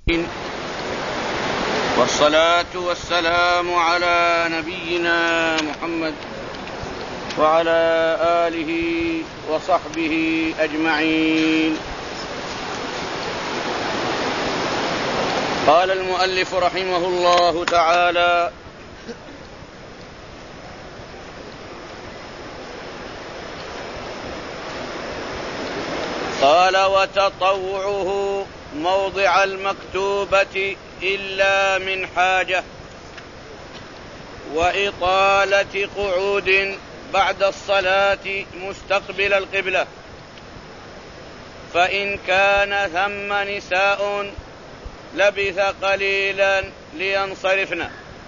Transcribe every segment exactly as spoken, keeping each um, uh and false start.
والصلاة والسلام على نبينا محمد وعلى آله وصحبه أجمعين. قال المؤلف رحمه الله تعالى: قال: وتطوعه موضع المكتوبة إلا من حاجة، وإطالة قعود بعد الصلاة مستقبل القبلة، فإن كان ثم نساء لبث قليلا لينصرفن،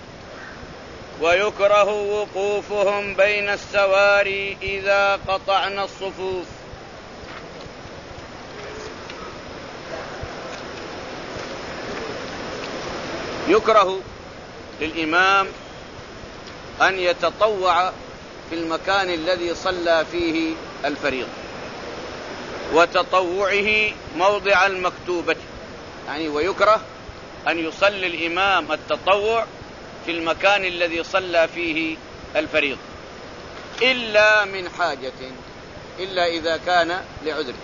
ويكره وقوفهم بين السواري إذا قطعن الصفوف. يكره للإمام أن يتطوع في المكان الذي صلى فيه الفريضة، وتطوعه موضع المكتوبة، يعني ويكره أن يصلي الإمام التطوع في المكان الذي صلى فيه الفريضة إلا من حاجة، إلا إذا كان لعذر.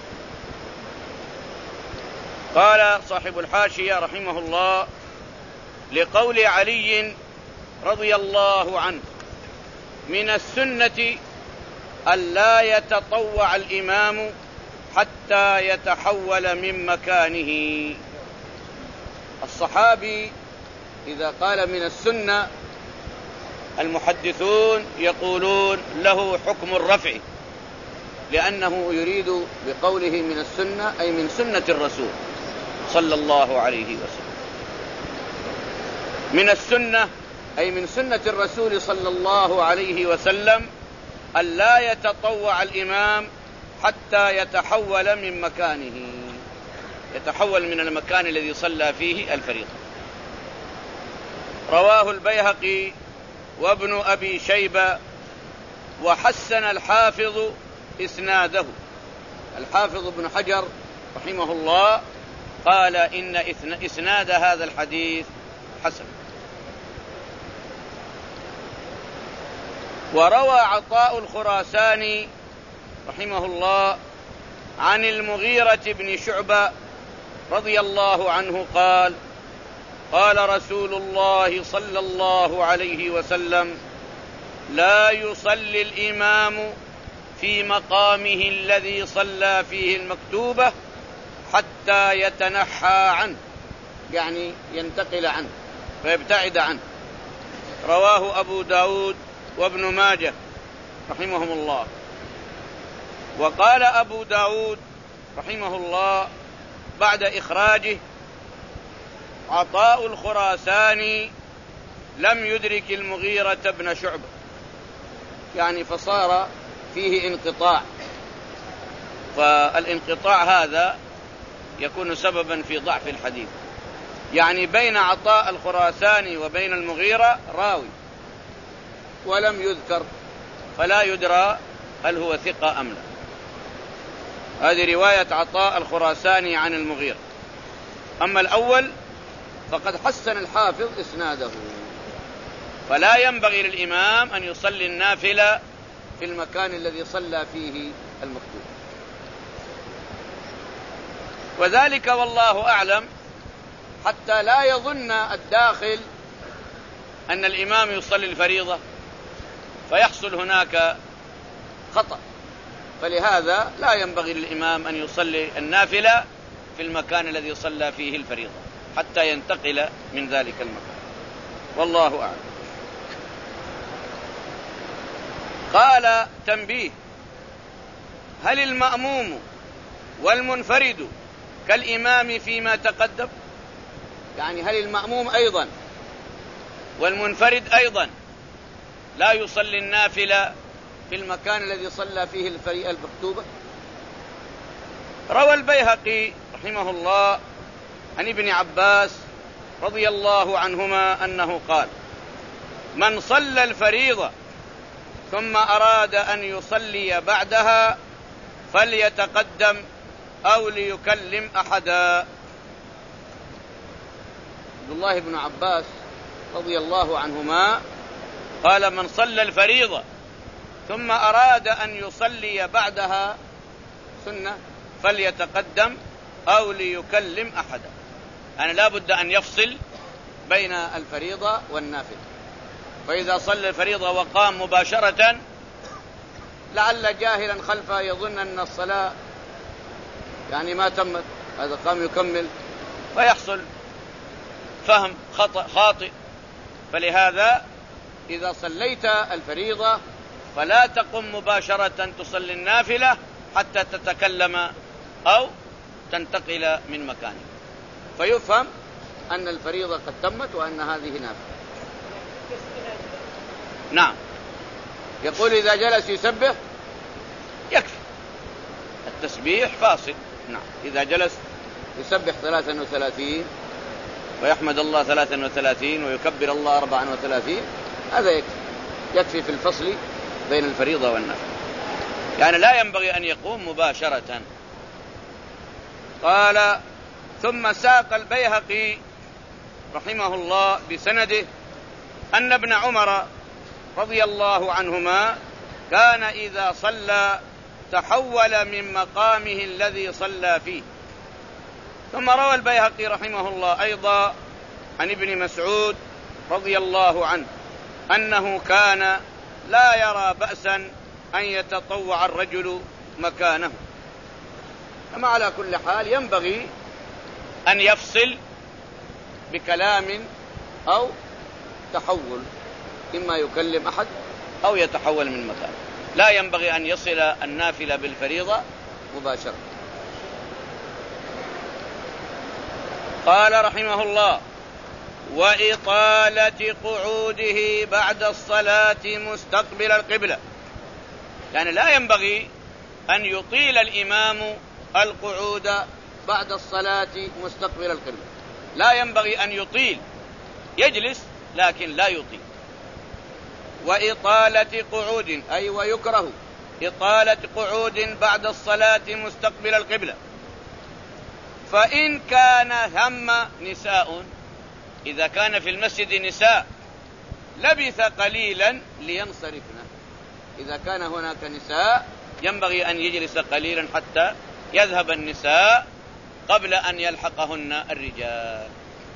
قال صاحب الحاشية رحمه الله: لقول علي رضي الله عنه: من السنة ألا يتطوع الإمام حتى يتحول من مكانه. الصحابي إذا قال من السنة، المحدثون يقولون له حكم الرفع، لأنه يريد بقوله من السنة أي من سنة الرسول صلى الله عليه وسلم. من السنة أي من سنة الرسول صلى الله عليه وسلم ألا يتطوع الإمام حتى يتحول من مكانه، يتحول من المكان الذي صلى فيه الفريضة. رواه البيهقي وابن أبي شيبة، وحسن الحافظ إسناده. الحافظ ابن حجر رحمه الله قال إن إسناد هذا الحديث حسن. وروى عطاء الخراساني رحمه الله عن المغيرة بن شعبة رضي الله عنه قال: قال رسول الله صلى الله عليه وسلم: لا يصلي الإمام في مقامه الذي صلى فيه المكتوبة حتى يتنحى عنه، يعني ينتقل عنه فيبتعد عنه. رواه أبو داود وابن ماجه رحمهم الله. وقال أبو داود رحمه الله بعد إخراجه: عطاء الخراساني لم يدرك المغيرة بن شعبة، يعني فصار فيه انقطاع، فالانقطاع هذا يكون سببا في ضعف الحديث، يعني بين عطاء الخراساني وبين المغيرة راوي ولم يذكر، فلا يدرى هل هو ثقة أم لا. هذه رواية عطاء الخراساني عن المغيرة. أما الأول فقد حسن الحافظ إسناده، فلا ينبغي للإمام أن يصلي النافلة في المكان الذي صلى فيه المكتوب، وذلك والله أعلم حتى لا يظن الداخل أن الإمام يصلي الفريضة فيحصل هناك خطأ، فلهذا لا ينبغي للإمام أن يصلي النافلة في المكان الذي صلى فيه الفريضة حتى ينتقل من ذلك المكان، والله أعلم. قال: تنبيه: هل المأموم والمنفرد كالإمام فيما تقدم؟ يعني هل المأموم أيضا والمنفرد أيضا لا يصلي النافلة في المكان الذي صلى فيه الفريضة المكتوبة؟ روى البيهقي رحمه الله عن ابن عباس رضي الله عنهما أنه قال: من صلى الفريضة ثم أراد أن يصلي بعدها فليتقدم أو ليكلم أحدا. عبد الله بن عباس رضي الله عنهما قال: من صلى الفريضة ثم أراد أن يصلي بعدها سنة فليتقدم أو ليكلم أحدا. يعني لا بد أن يفصل بين الفريضة والنافلة. فإذا صلى الفريضة وقام مباشرة لعل جاهلا خلفه يظن أن الصلاة يعني ما تمت، هذا قام يكمل، فيحصل فهم خطأ خاطئ. فلهذا إذا صليت الفريضة فلا تقم مباشرة تصلي النافلة حتى تتكلم أو تنتقل من مكانك، فيفهم أن الفريضة قد تمت وأن هذه نافلة. نعم. يقول: إذا جلس يسبح يكفي التسبيح فاصل. نعم. إذا جلس يسبح ثلاثا وثلاثين ويحمد الله ثلاثا وثلاثين ويكبر الله أربعا وثلاثين، هذا يكفي يكفي في الفصل بين الفريضة والنافلة. يعني لا ينبغي أن يقوم مباشرة. قال: ثم ساق البيهقي رحمه الله بسنده أن ابن عمر رضي الله عنهما كان إذا صلى تحول من مقامه الذي صلى فيه. ثم روى البيهقي رحمه الله أيضا عن ابن مسعود رضي الله عنه أنه كان لا يرى بأسا أن يتطوع الرجل مكانه. أما على كل حال ينبغي أن يفصل بكلام أو تحول، إما يكلم أحد أو يتحول من مكانه. لا ينبغي أن يصل النافلة بالفريضة مباشرة. قال رحمه الله: وإطالة قعوده بعد الصلاة مستقبل القبلة. يعني لا ينبغي أن يطيل الإمام القعود بعد الصلاة مستقبل القبلة، لا ينبغي أن يطيل، يجلس لكن لا يطيل. وإطالة قعود أي ويكره إطالة قعود بعد الصلاة مستقبل القبلة. فإن كان ثم نساء، إذا كان في المسجد نساء لبث قليلا لينصرفن. إذا كان هناك نساء ينبغي أن يجلس قليلا حتى يذهب النساء قبل أن يلحقهن الرجال.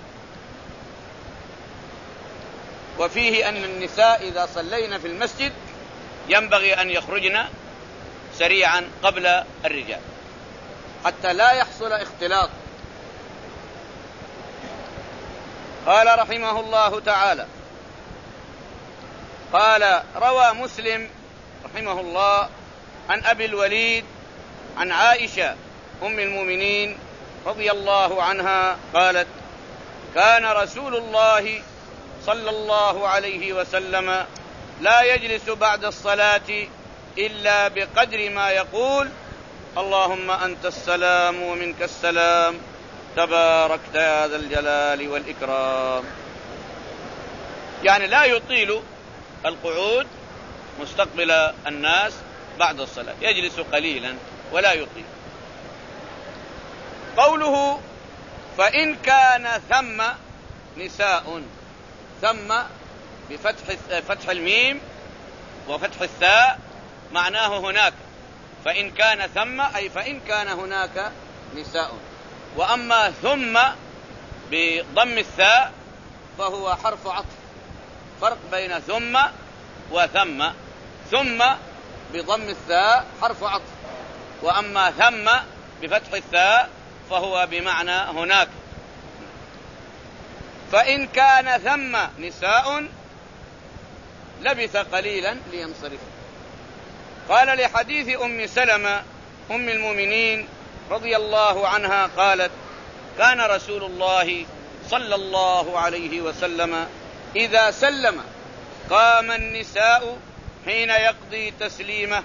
وفيه أن النساء إذا صلينا في المسجد ينبغي أن يخرجن سريعا قبل الرجال حتى لا يحصل اختلاط. قال رحمه الله تعالى: قال: روى مسلم رحمه الله عن أبي الوليد عن عائشة أم المؤمنين رضي الله عنها قالت: كان رسول الله صلى الله عليه وسلم لا يجلس بعد الصلاة إلا بقدر ما يقول: اللهم أنت السلام ومنك السلام تباركت يا ذا الجلال والإكرام. يعني لا يطيل القعود مستقبل الناس بعد الصلاة، يجلس قليلا ولا يطيل. قوله: فإن كان ثم نساء، ثم بفتح فتح الميم وفتح الثاء معناه هناك. فإن كان ثم أي فإن كان هناك نساء. وأما ثم بضم الثاء فهو حرف عطف، فرق بين ثم وثم. ثم بضم الثاء حرف عطف، وأما ثم بفتح الثاء فهو بمعنى هناك. فإن كان ثم نساء لبث قليلا لينصرف. قال: لحديث أم سلمة أم المؤمنين رضي الله عنها قالت: كان رسول الله صلى الله عليه وسلم إذا سلم قام النساء حين يقضي تسليمه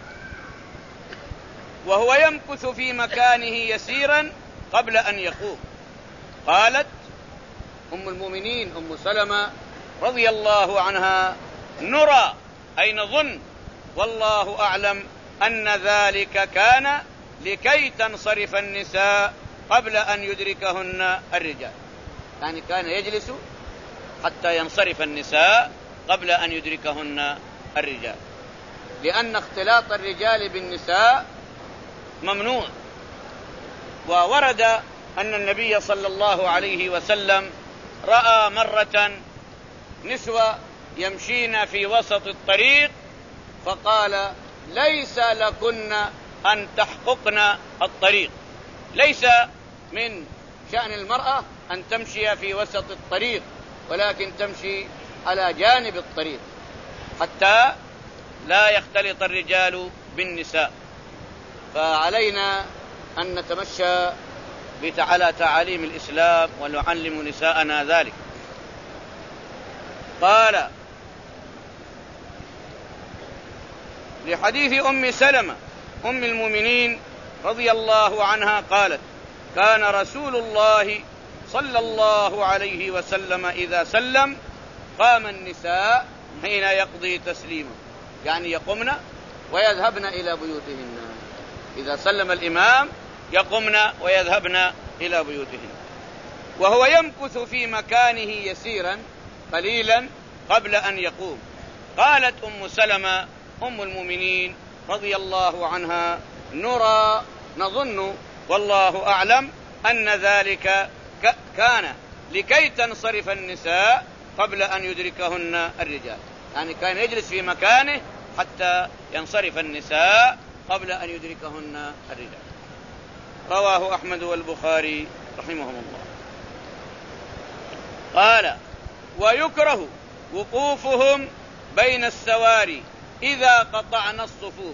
وهو يمكث في مكانه يسيرا قبل أن يقوم. قالت أم المؤمنين أم سلمة رضي الله عنها: نرى أي نظن والله أعلم أن ذلك كان لكي تنصرف النساء قبل أن يدركهن الرجال. يعني كان يجلس حتى ينصرف النساء قبل أن يدركهن الرجال، لأن اختلاط الرجال بالنساء ممنوع. وورد أن النبي صلى الله عليه وسلم رأى مرة نسوة يمشين في وسط الطريق فقال: ليس لكن أن تحققن الطريق، ليس من شأن المرأة أن تمشي في وسط الطريق، ولكن تمشي على جانب الطريق حتى لا يختلط الرجال بالنساء. فعلينا أن نتمشى على تعاليم الإسلام ونعلم نساءنا ذلك. قال: لحديث أم سلمة أم المؤمنين رضي الله عنها قالت: كان رسول الله صلى الله عليه وسلم إذا سلم قام النساء حين يقضي تسليما، يعني يقمن ويذهبن إلى بيوتهن. إذا سلم الإمام يقمن ويذهبن إلى بيوتهن، وهو يمكث في مكانه يسيرا قليلا قبل أن يقوم. قالت أم سلمة أم المؤمنين رضي الله عنها: نرى نظن والله أعلم أن ذلك كان لكي تنصرف النساء قبل أن يدركهن الرجال، يعني كان يجلس في مكانه حتى ينصرف النساء قبل أن يدركهن الرجال. رواه أحمد والبخاري رحمهم الله. قال: ويكره وقوفهم بين السواري إذا قطعنا الصفوف،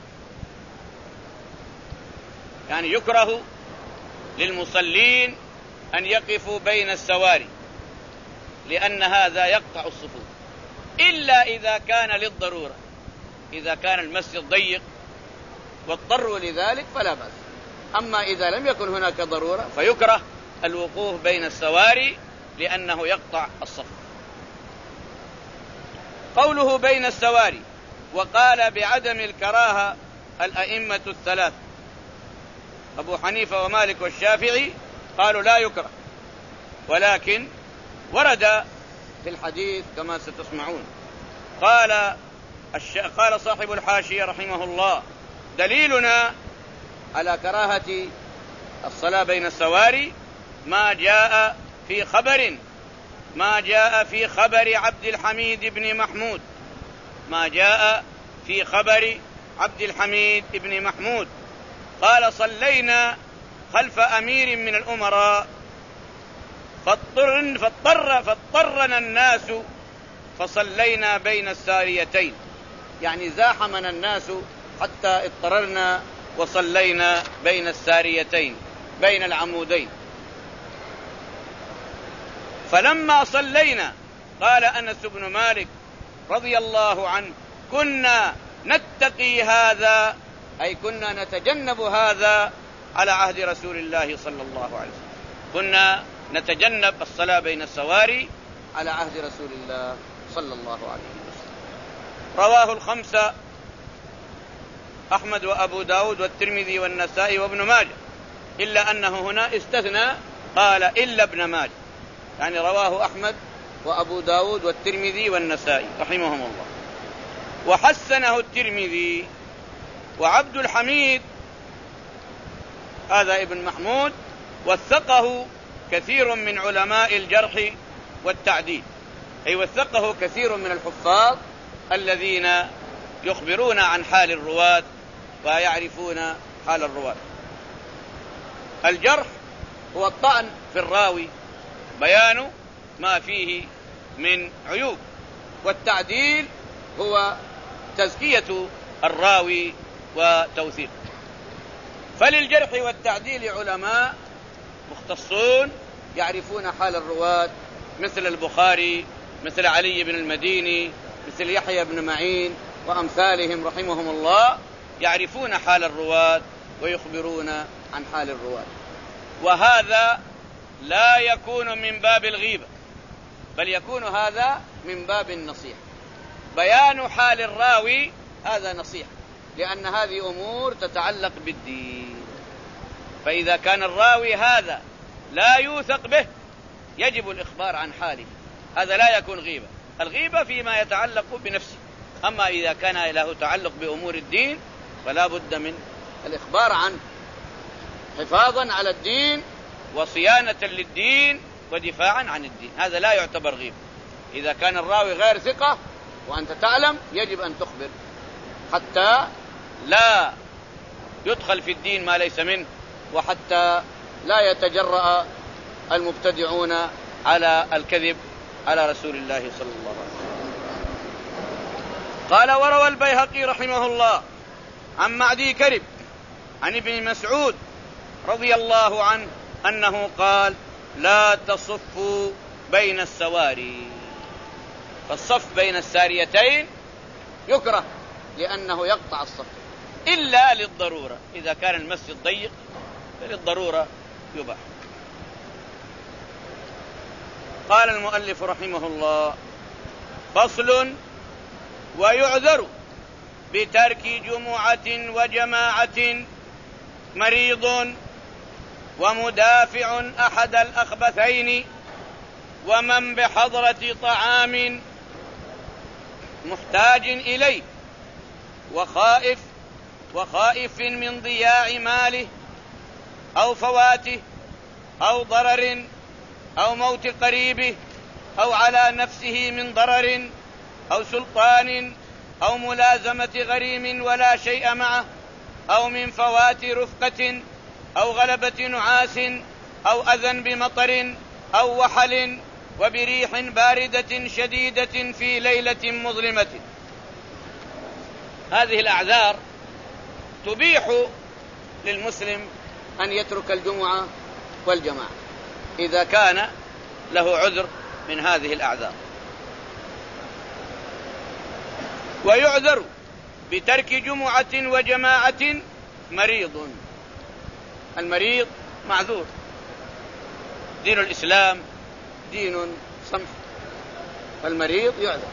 يعني يكره للمصلين أن يقفوا بين السواري لأن هذا يقطع الصفوف، إلا إذا كان للضرورة، إذا كان المسجد ضيق واضطروا لذلك فلا بأس. أما إذا لم يكن هناك ضرورة فيكره الوقوف بين السواري لأنه يقطع الصف. قوله بين السواري، وقال بعدم الكراهة الأئمة الثلاث أبو حنيفة ومالك والشافعي قالوا لا يكره، ولكن ورد في الحديث كما ستسمعون. قال الش... قال صاحب الحاشية رحمه الله: دليلنا على كراهة الصلاة بين السواري ما جاء في خبر ما جاء في خبر عبد الحميد بن محمود ما جاء في خبر عبد الحميد بن محمود قال: صلينا خلف أمير من الأمراء فاضطر فاضطر فاضطرنا الناس فصلينا بين الساريتين، يعني زاحمنا الناس حتى اضطررنا وصلينا بين الساريتين بين العمودين. فلما صلينا، قال أنس بن مالك رضي الله عنه: كنا نتقي هذا، أي كنا نتجنب هذا على عهد رسول الله صلى الله عليه وسلم، كنا نتجنب الصلاة بين السواري على عهد رسول الله صلى الله عليه وسلم. رواه الخمسة أحمد وأبو داود والترمذي والنسائي وابن ماجه، إلا أنه هنا استثنى قال إلا ابن ماجه، يعني رواه أحمد وأبو داود والترمذي والنسائي رحمهم الله. وحسنه الترمذي. وعبد الحميد هذا ابن محمود وثقه كثير من علماء الجرح والتعديل، أي وثقه كثير من الحفاظ الذين يخبرون عن حال الرواة ويعرفون حال الرواة. الجرح هو الطعن في الراوي، بيان ما فيه من عيوب، والتعديل هو تزكية الراوي وتوثيقه. فللجرح والتعديل علماء مختصون يعرفون حال الرواة، مثل البخاري، مثل علي بن المديني، مثل يحيى بن معين وأمثالهم رحمهم الله، يعرفون حال الرواة ويخبرون عن حال الرواة. وهذا لا يكون من باب الغيبة، بل يكون هذا من باب النصيحة. بيان حال الراوي هذا نصيحة، لأن هذه أمور تتعلق بالدين. فإذا كان الراوي هذا لا يوثق به يجب الإخبار عن حاله، هذا لا يكون غيبة. الغيبة فيما يتعلق بنفسه، أما إذا كان له تعلق بأمور الدين فلا بد من الإخبار عنه حفاظا على الدين وصيانة للدين ودفاعا عن الدين، هذا لا يعتبر غيبة. إذا كان الراوي غير ثقة وأنت تعلم يجب أن تخبر حتى لا يدخل في الدين ما ليس منه، وحتى لا يتجرأ المبتدعون على الكذب على رسول الله صلى الله عليه وسلم. قال: وروى البيهقي رحمه الله عن معدي كرب عن ابن مسعود رضي الله عنه أنه قال: لا تصفوا بين السواري. فالصف بين الساريتين يكره لأنه يقطع الصف إلا للضرورة، إذا كان المسجد ضيق فللضرورة يباح. قال المؤلف رحمه الله: فصل: ويعذر بترك جمعة وجماعة مريض ومدافع أحد الأخبثين ومن بحضرة طعام محتاج إليه وخائف وخائف من ضياع ماله أو فواته أو ضرر أو موت قريبه أو على نفسه من ضرر أو سلطان أو ملازمة غريم ولا شيء معه أو من فوات رفقة أو غلبة نعاس أو أذى بمطر أو وحل وبريح باردة شديدة في ليلة مظلمة. هذه الأعذار تبيح للمسلم أن يترك الجمعة والجماعة إذا كان له عذر من هذه الأعذار. ويعذر بترك جمعة وجماعة مريض. المريض معذور، دين الإسلام دين سمح، فالمريض يعذر.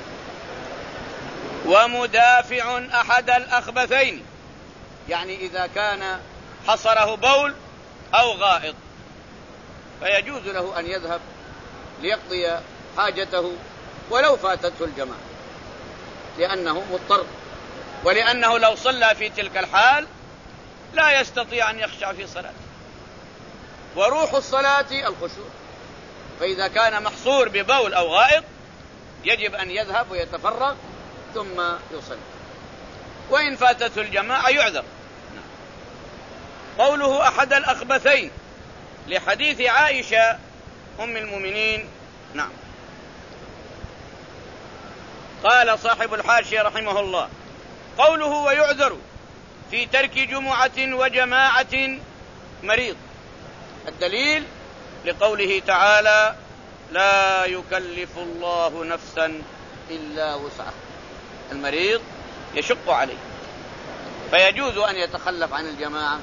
ومدافع أحد الأخبثين، يعني إذا كان حصره بول أو غائط فيجوز له أن يذهب ليقضي حاجته ولو فاتته الجماعة، لأنه مضطر، ولأنه لو صلى في تلك الحال لا يستطيع أن يخشع في صلاته. وروح الصلاة الخشوع، فإذا كان محصور ببول أو غائط يجب أن يذهب ويتفرغ ثم يصلي. وإن فاتته الجماعة يعذر. قوله أحد الأخبثين لحديث عائشة أم المؤمنين. نعم. قال صاحب الحاشية رحمه الله: قوله ويعذر في ترك جمعة وجماعة مريض، الدليل لقوله تعالى: لا يكلف الله نفسا إلا وسعها. المريض يشق عليه فيجوز أن يتخلف عن الجماعة.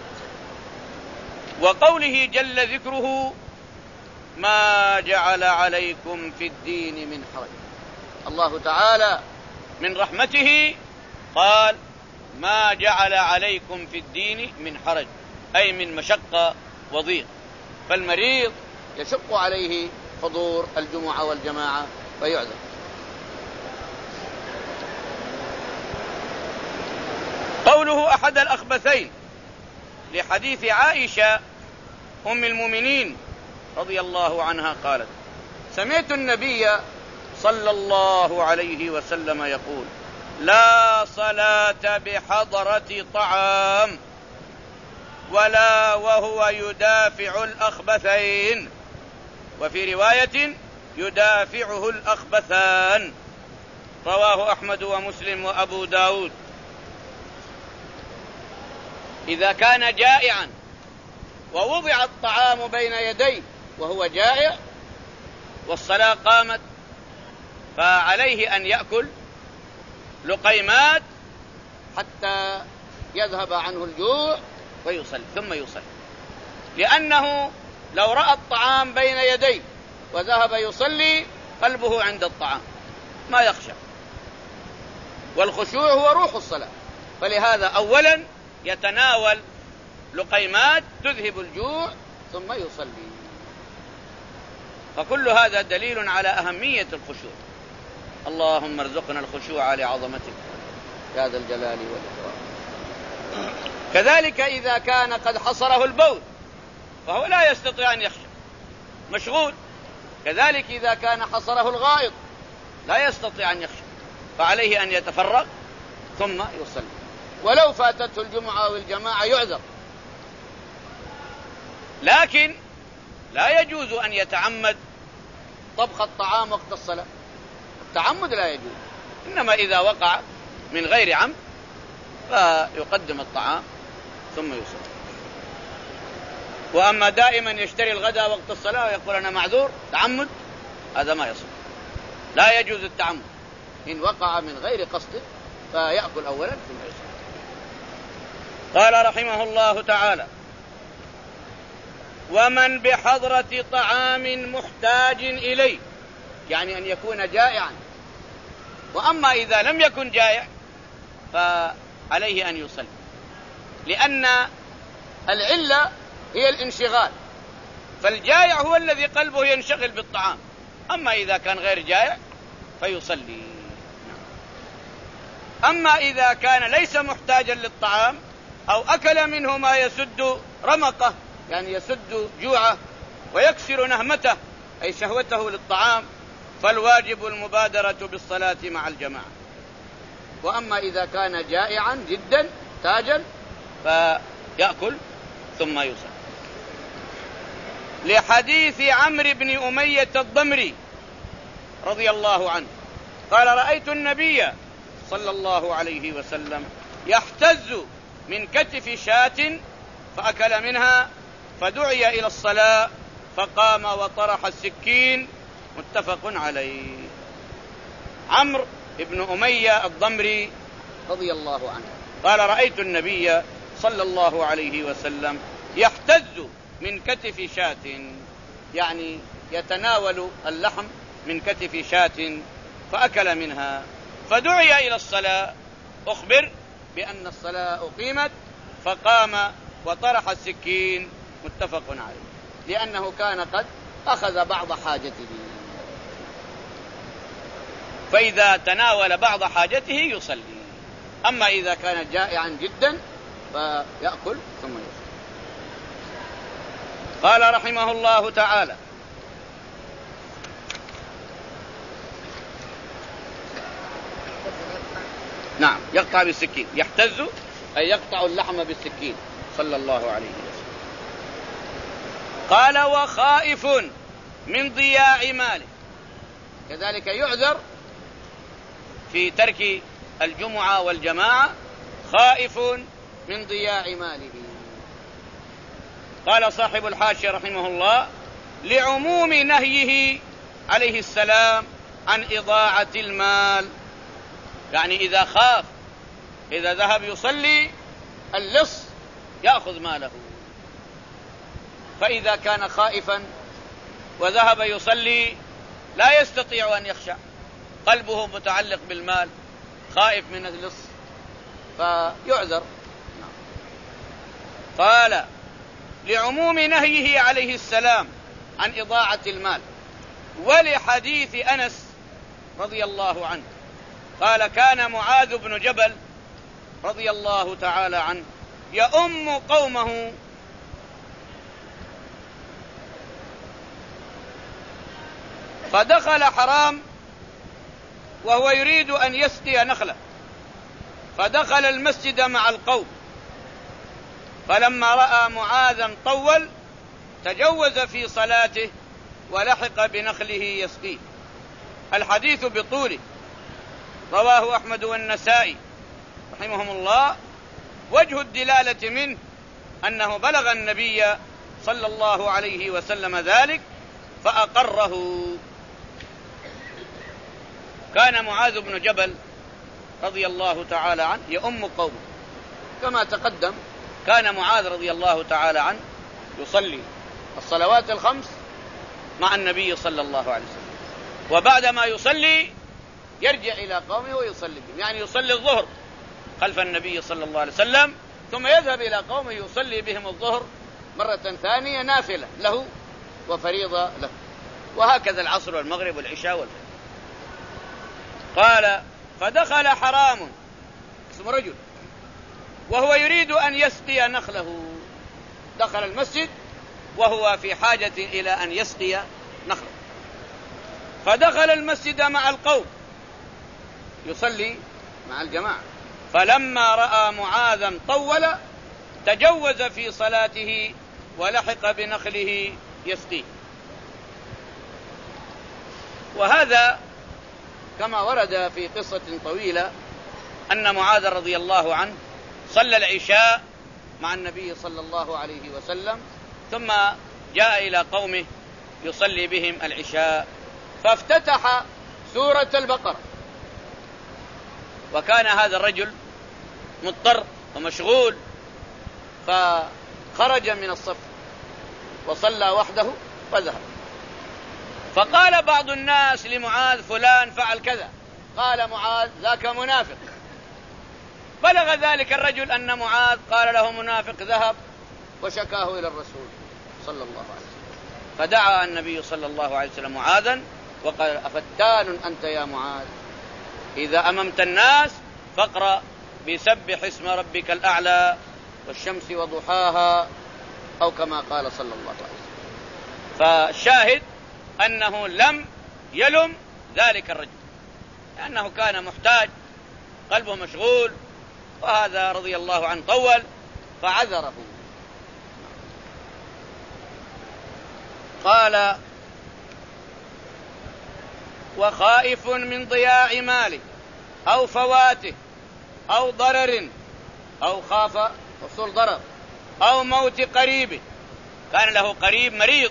وقوله جل ذكره: ما جعل عليكم في الدين من حرج. الله تعالى من رحمته قال: ما جعل عليكم في الدين من حرج، أي من مشقة وضيق. فالمريض يشق عليه حضور الجمعة والجماعة فيعذر. قوله أحد الأخبثين لحديث عائشة أم المؤمنين رضي الله عنها قالت: سمعت النبي صلى الله عليه وسلم يقول: لا صلاة بحضرة طعام ولا وهو يدافع الأخبثين، وفي رواية يدافعه الأخبثان. رواه أحمد ومسلم وأبو داود. إذا كان جائعا ووضع الطعام بين يديه وهو جائع والصلاة قامت فعليه أن يأكل لقيمات حتى يذهب عنه الجوع ويصلي ثم يصلي، لأنه لو رأى الطعام بين يديه وذهب يصلي قلبه عند الطعام ما يخشى، والخشوع هو روح الصلاة. فلهذا أولا يتناول لقيمات تذهب الجوع ثم يصلي. فكل هذا دليل على أهمية الخشوع. اللهم ارزقنا الخشوع لعظمتك يا ذا الجلال والإكرام. كذلك إذا كان قد حصره البول فهو لا يستطيع أن يخشع، مشغول. كذلك إذا كان حصره الغائط لا يستطيع أن يخشع، فعليه أن يتفرغ ثم يصلي. ولو فاتته الجمعة والجماعة يعذر، لكن لا يجوز أن يتعمد طبخ الطعام وقت الصلاة، التعمد لا يجوز. إنما إذا وقع من غير عمد فيقدم الطعام ثم يصلي. وأما دائما يشتري الغداء وقت الصلاة ويقول أنا معذور، تعمد هذا ما يصل، لا يجوز التعمد. إن وقع من غير قصد فيأكل أولا ثم يصلي. قال رحمه الله تعالى: ومن بحضرة طعام محتاج إليه، يعني أن يكون جائعا. وأما إذا لم يكن جائع فعليه أن يصلي، لأن العلة هي الانشغال، فالجائع هو الذي قلبه ينشغل بالطعام. أما إذا كان غير جائع فيصلي. أما إذا كان ليس محتاجا للطعام أو أكل منه ما يسد رمقه، يعني يسد جوعه ويكسر نهمته أي شهوته للطعام، فالواجب المبادرة بالصلاة مع الجماعة. وأما إذا كان جائعا جدا تاجا فيأكل ثم يصلي. لحديث عمرو بن أمية الضمري رضي الله عنه قال: رأيت النبي صلى الله عليه وسلم يحتز من كتف شاة فأكل منها، فدعي إلى الصلاة فقام وطرح السكين. متفق عليه. عمرو بن أمية الضمري رضي الله عنه قال: رأيت النبي صلى الله عليه وسلم يحتز من كتف شاة، يعني يتناول اللحم من كتف شاة فأكل منها، فدعي إلى الصلاة، أخبر بأن الصلاة أقيمت، فقام وطرح السكين. متفق عليه، لأنه كان قد أخذ بعض حاجته، فإذا تناول بعض حاجته يصلي. أما إذا كان جائعا جدا فيأكل ثم يصلي. قال رحمه الله تعالى: نعم، يقطع بالسكين، يحتز أي يقطع اللحم بالسكين صلى الله عليه وسلم. قال: وخائف من ضياع ماله، كذلك يعذر في ترك الجمعة والجماعة، خائف من ضياع ماله. قال صاحب الحاشية رحمه الله: لعموم نهيه عليه السلام عن إضاعة المال، يعني إذا خاف إذا ذهب يصلي اللص يأخذ ماله، فإذا كان خائفا وذهب يصلي لا يستطيع أن يخشع، قلبه متعلق بالمال، خائف من اللص فيعذر. قال: لعموم نهيه عليه السلام عن إضاعة المال، ولحديث أنس رضي الله عنه قال: كان معاذ بن جبل رضي الله تعالى عنه يؤم قومه فدخل حرام وهو يريد أن يسقي نخله، فدخل المسجد مع القوم، فلما رأى معاذا طول تجوز في صلاته ولحق بنخله يسقيه. الحديث بطوله، رواه أحمد والنسائي رحمهم الله. وجه الدلالة منه أنه بلغ النبي صلى الله عليه وسلم ذلك فأقره. كان معاذ بن جبل رضي الله تعالى عنه يؤم قومه، كما تقدم كان معاذ رضي الله تعالى عنه يصلي الصلوات الخمس مع النبي صلى الله عليه وسلم، وبعدما يصلي يرجع إلى قومه ويصلي بهم، يعني يصلي الظهر خلف النبي صلى الله عليه وسلم ثم يذهب إلى قومه يصلي بهم الظهر مرة ثانية، نافلة له وفريضة له. وهكذا العصر والمغرب والعشاء والفجر. قال فدخل حرام اسم رجل وهو يريد أن يسقي نخله، دخل المسجد وهو في حاجة إلى أن يسقي نخله، فدخل المسجد مع القوم يصلي مع الجماعة، فلما رأى معاذا طول تجوز في صلاته ولحق بنخله يسقيه. وهذا كما ورد في قصة طويلة أن معاذ رضي الله عنه صلى العشاء مع النبي صلى الله عليه وسلم، ثم جاء إلى قومه يصلي بهم العشاء، فافتتح سورة البقرة، وكان هذا الرجل مضطر ومشغول، فخرج من الصف وصلى وحده وذهب. فقال بعض الناس لمعاذ فلان فعل كذا، قال معاذ ذاك منافق. بلغ ذلك الرجل أن معاذ قال له منافق ذهب وشكاه إلى الرسول صلى الله عليه وسلم، فدعا النبي صلى الله عليه وسلم معاذا وقال أفتان أنت يا معاذ، إذا أممت الناس فاقرأ بسبح اسم ربك الأعلى والشمس وضحاها، أو كما قال صلى الله عليه وسلم. فالشاهد أنه لم يلم ذلك الرجل لأنه كان محتاج، قلبه مشغول، وهذا رضي الله عنه طول فعذره. قال وخائف من ضياع ماله أو فواته أو ضرر، أو خاف وصول ضرر، أو موت قريبه، كان له قريب مريض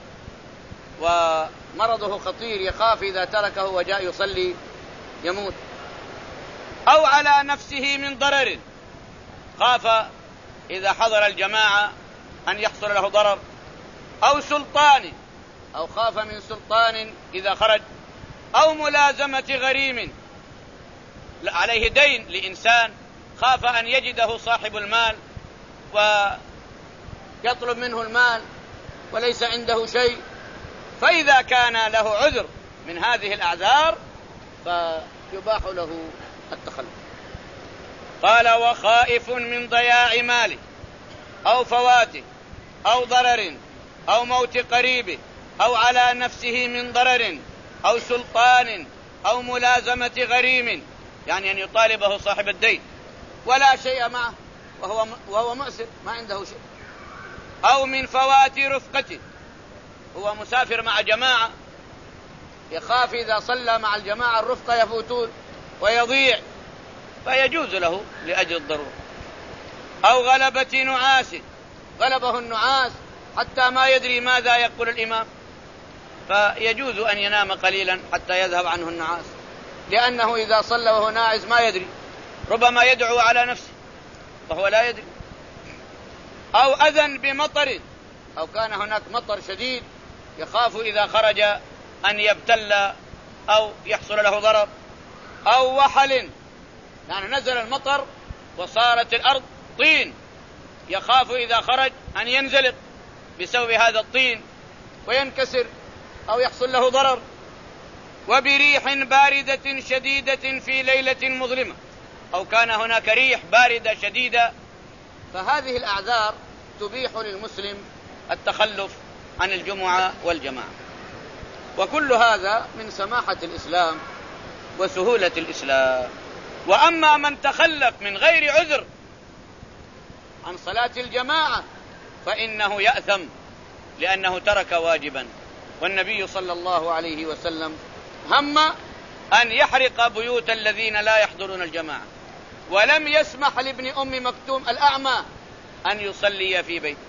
ومرضه خطير يخاف إذا تركه وجاء يصلي يموت، أو على نفسه من ضرر، خاف إذا حضر الجماعة أن يحصل له ضرر، أو سلطان، أو خاف من سلطان إذا خرج، أو ملازمة غريم، عليه دين لإنسان خاف أن يجده صاحب المال ويطلب منه المال وليس عنده شيء، فإذا كان له عذر من هذه الأعذار فيباح له التخلف. قال وخائف من ضياع ماله أو فواته أو ضرر أو موت قريبه أو على نفسه من ضرر أو سلطان أو ملازمة غريم، يعني أن يطالبه صاحب الدين ولا شيء معه وهو وهو مؤسر ما عنده شيء، أو من فوات رفقته، هو مسافر مع جماعة يخاف إذا صلى مع الجماعة الرفقة يفوتون ويضيع فيجوز له لأجل الضرورة، أو غلبة نعاس، غلبه النعاس حتى ما يدري ماذا يقول الإمام فيجوز أن ينام قليلا حتى يذهب عنه النعاس، لأنه إذا صلى وهو ناعس ما يدري، ربما يدعو على نفسه وهو لا يدري، أو أذى بمطر، أو كان هناك مطر شديد يخاف إذا خرج أن يبتل أو يحصل له ضرر، أو وحل، يعني نزل المطر وصارت الأرض طين يخاف إذا خرج أن ينزلق بسبب هذا الطين وينكسر أو يحصل له ضرر، وبريح باردة شديدة في ليلة مظلمة، أو كان هناك ريح باردة شديدة، فهذه الأعذار تبيح للمسلم التخلف عن الجمعة والجماعة. وكل هذا من سماحة الإسلام وسهولة الإسلام. وأما من تخلف من غير عذر عن صلاة الجماعة فإنه يأثم لأنه ترك واجبا، والنبي صلى الله عليه وسلم هم أن يحرق بيوت الذين لا يحضرون الجماعة، ولم يسمح لابن أم مكتوم الأعمى أن يصلي في بيته.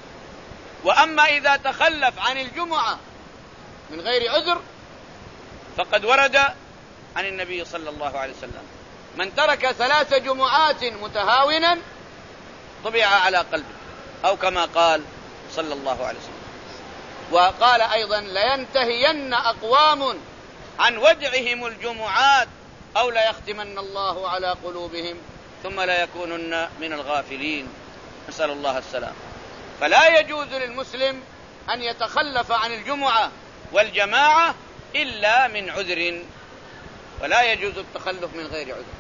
وأما إذا تخلف عن الجمعة من غير عذر فقد ورد عن النبي صلى الله عليه وسلم من ترك ثلاث جمعات متهاونا طبع على قلبه، أو كما قال صلى الله عليه وسلم. وقال أيضا لينتهين أقوام عن ودعهم الجمعات أو ليختمن الله على قلوبهم ثم لا يكونن من الغافلين، نسأل الله السلام. فلا يجوز للمسلم أن يتخلف عن الجمعة والجماعة إلا من عذر، ولا يجوز التخلف من غير عذر.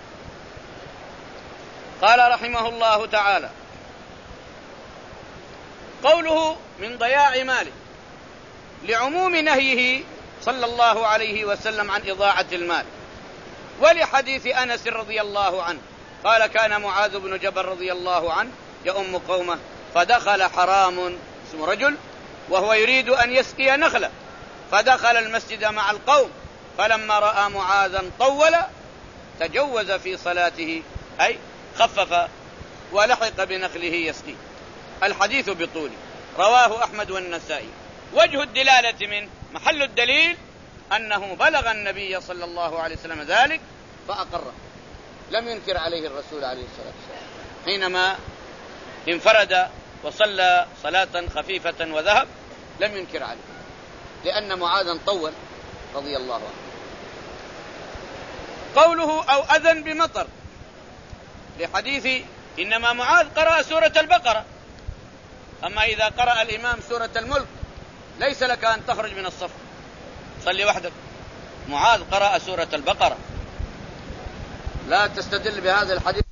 قال رحمه الله تعالى: قوله من ضياع ماله لعموم نهيه صلى الله عليه وسلم عن إضاعة المال، ولحديث أنس رضي الله عنه قال: كان معاذ بن جبل رضي الله عنه يؤم قومه فدخل حرام اسم رجل وهو يريد أن يسقي نخلة، فدخل المسجد مع القوم، فلما رأى معاذا طول تجوز في صلاته، أي خفف ولحق بنخله يسقي. الحديث بطوله، رواه أحمد والنسائي. وجه الدلالة من محل الدليل أنه بلغ النبي صلى الله عليه وسلم ذلك فأقره، لم ينكر عليه الرسول عليه الصلاة والسلام حينما انفرد وصلى صلاة خفيفة وذهب، لم ينكر عليه لأن معاذا طول رضي الله عنه. قوله أو أذن بمطر لحديث إنما معاذ قرأ سورة البقرة، أما إذا قرأ الإمام سورة الملك ليس لك أن تخرج من الصف، صلي وحدك. معاذ قرأ سورة البقرة، لا تستدل بهذا الحديث